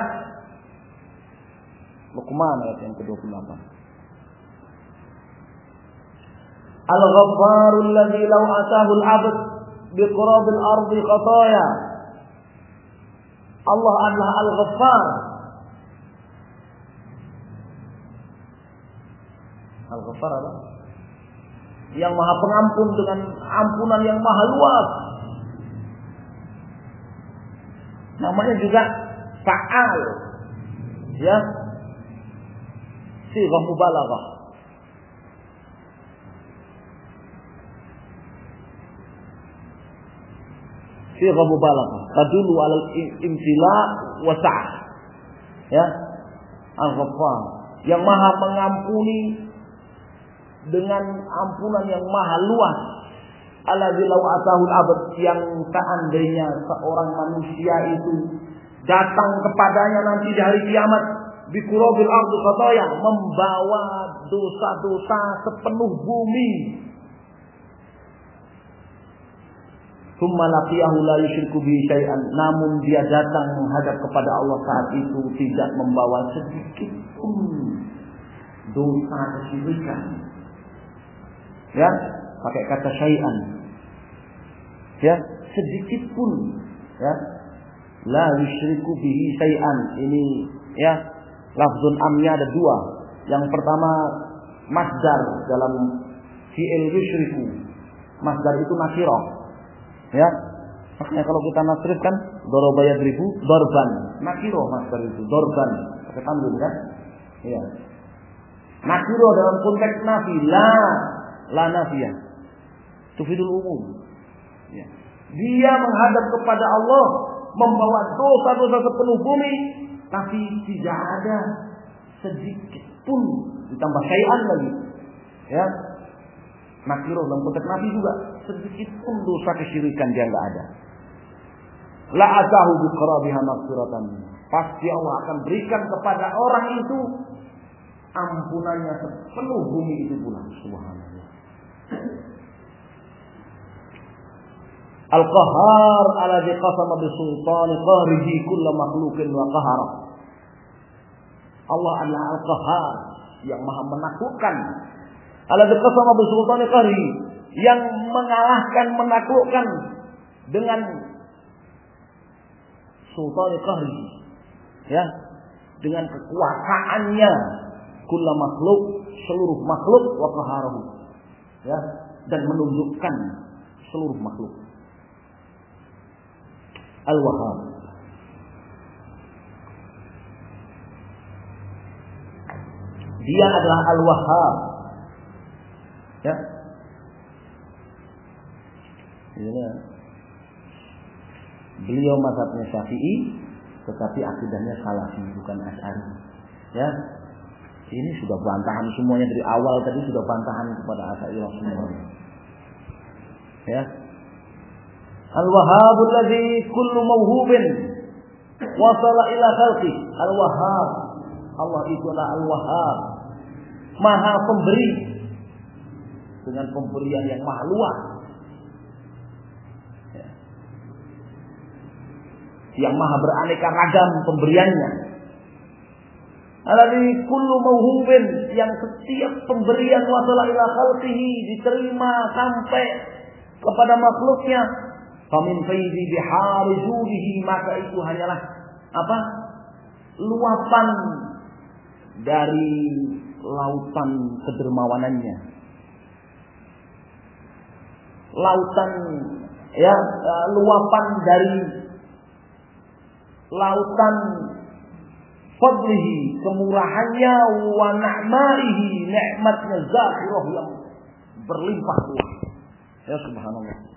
Luqman ayat yang ke-28. Al-Ghaffarul ladzi law atahu al-'abd biqurabil ardi khataya. Allah adalah Al-Ghaffar. Al-Ghaffar apa? Yang Maha Pengampun dengan ampunan yang maha luas. Namanya juga Fa'al. Ya. Sighah mubalaghah. Sighah mubalaghah tadullu 'ala al-imtila' wa sa'ah. Ya. Al-Ghaffar yang Maha mengampuni dengan ampunan yang maha luas. Alladzi law atahul abad, yang seandainya seorang manusia itu datang kepadanya nanti di hari kiamat biqurabil ardi khataya, membawa dosa-dosa sepenuh bumi. Tsumma laqiyahu la yusyriku bihi syai'an, namun dia datang menghadap kepada Allah saat itu tidak membawa sedikit pun dosa kesyirikan. Ya, pakai kata syai'an. Ya, sedikit pun. Ya, la yusyriku bihi syai'an. Ini ya, lafzun amnya ada dua. Yang pertama masdar dalam fi'il yusyriku. Masdar itu nakirah. Ya. Makanya kalau kita nasrifkan daraba yadribu darban. Nakirah masdar itu, darban. Pakai tanwin kan? Iya. Nakirah dalam konteks nafi, la nafiyah, tufidul umum. Ya. Dia menghadap kepada Allah membawa dosa-dosa sepenuh bumi, tapi tidak ada sedikit pun, ditambah syai'an lagi. Ya. Nakiro dalam konteks nafi juga, sedikit pun dosa kesyirikan dia enggak ada. La atahu biqarabiha maghfiratan. Pasti Allah akan berikan kepada orang itu ampunannya sepenuh bumi itu pula. Subhanallah. Al-Qahhar alladzi qasama bisultani qahrihi kull makhluqin wa qahara. Allah adalah Al-Qahhar yang maha menaklukkan. Alladzi qasama bisultani qahrihi, yang mengalahkan, menaklukkan dengan sultani qahrihi. Ya, dengan kekuasaannya kull makhluk, seluruh makhluk, wa qaharahu. Ya, dan menundukkan seluruh makhluk. Al-Wahhab. Dia adalah Al-Wahhab. Ya. Ini beliau mazhabnya Syafi'i, tetapi akidahnya Salafi, bukan Asy'ari. Ya. Ini sudah bantahan semuanya dari awal tadi, sudah bantahan kepada Asy'ariyah semuanya. Ya. Al-Wahhab alladzi kullu mawhubin wasala ila khalqi. Al-Wahhab, Allah itu adalah Al-Wahhab, maha pemberi dengan pemberian yang maha luas. Ya. Yang maha beraneka ragam pemberiannya. Alladzi kullu mawhubin, yang setiap pemberian wasala ila khalqihi, diterima sampai kepada makhluknya. Famin faidi bihari judihi, maka itu hanyalah apa? Luapan dari lautan kedermawanannya. Lautan, ya, luapan dari lautan fadlihi, kemurahannya, wa na'maihi, nikmatnya zahirah yang berlimpah ruah. Ya subhanallah.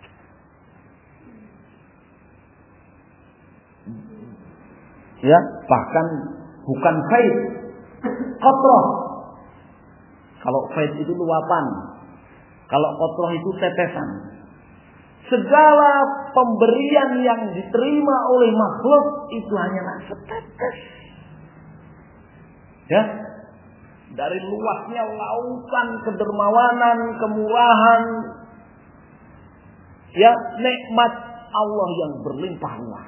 Ya, bahkan bukan faid, qatrah. Kalau faid itu luapan, kalau qatrah itu tetesan. Segala pemberian yang diterima oleh makhluk itu hanyalah setetes. Ya, dari luasnya lautan kedermawanan, kemurahan, ya, nikmat Allah yang berlimpah ruah.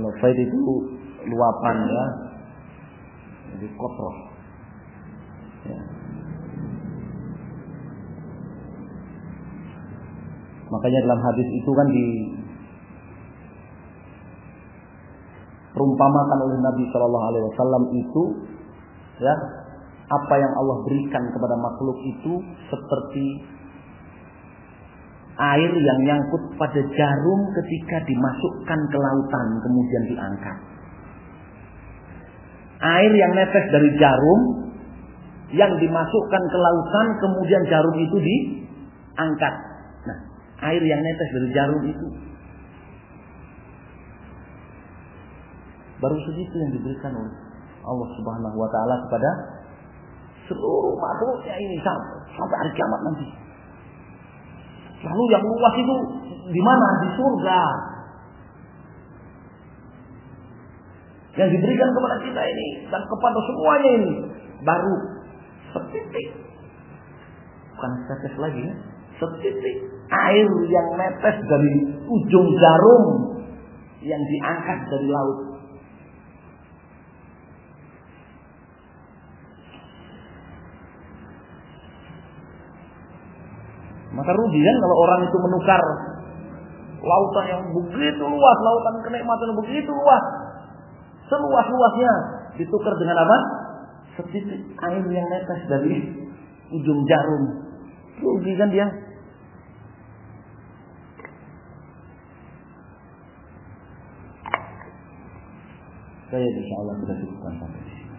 Kalau faid itu luapan ya, jadi kotroh. Ya. Makanya dalam hadis itu kan diperumpamakan oleh Nabi Shallallahu Alaihi Wasallam itu, ya, apa yang Allah berikan kepada makhluk itu seperti air yang nyangkut pada jarum ketika dimasukkan ke lautan kemudian diangkat. Air yang netes dari jarum yang dimasukkan ke lautan kemudian jarum itu diangkat. Nah, air yang netes dari jarum itu baru segitu yang diberikan oleh Allah Subhanahu wa taala kepada seluruh makhluknya ini sampai hari kiamat nanti. Lalu yang luas itu di mana? Di surga. Yang diberikan kepada kita ini dan kepada semuanya ini baru setitik. Bukan setetes lagi ya. Setitik air yang netes dari ujung jarum yang diangkat dari laut. Maka rugi kan kalau orang itu menukar lautan yang begitu luas, lautan kenikmatan yang begitu luas, seluas-luasnya ditukar dengan apa? Setitik air yang netes dari ujung jarum. Rugi kan dia? Saya insya Allah sudah cukupkan sampai di sini.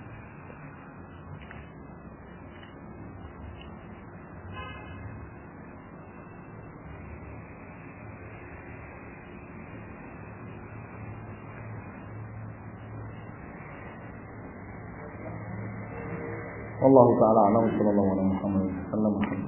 Allah Ta'ala a'lam. Sallallahu alaihi wasallam.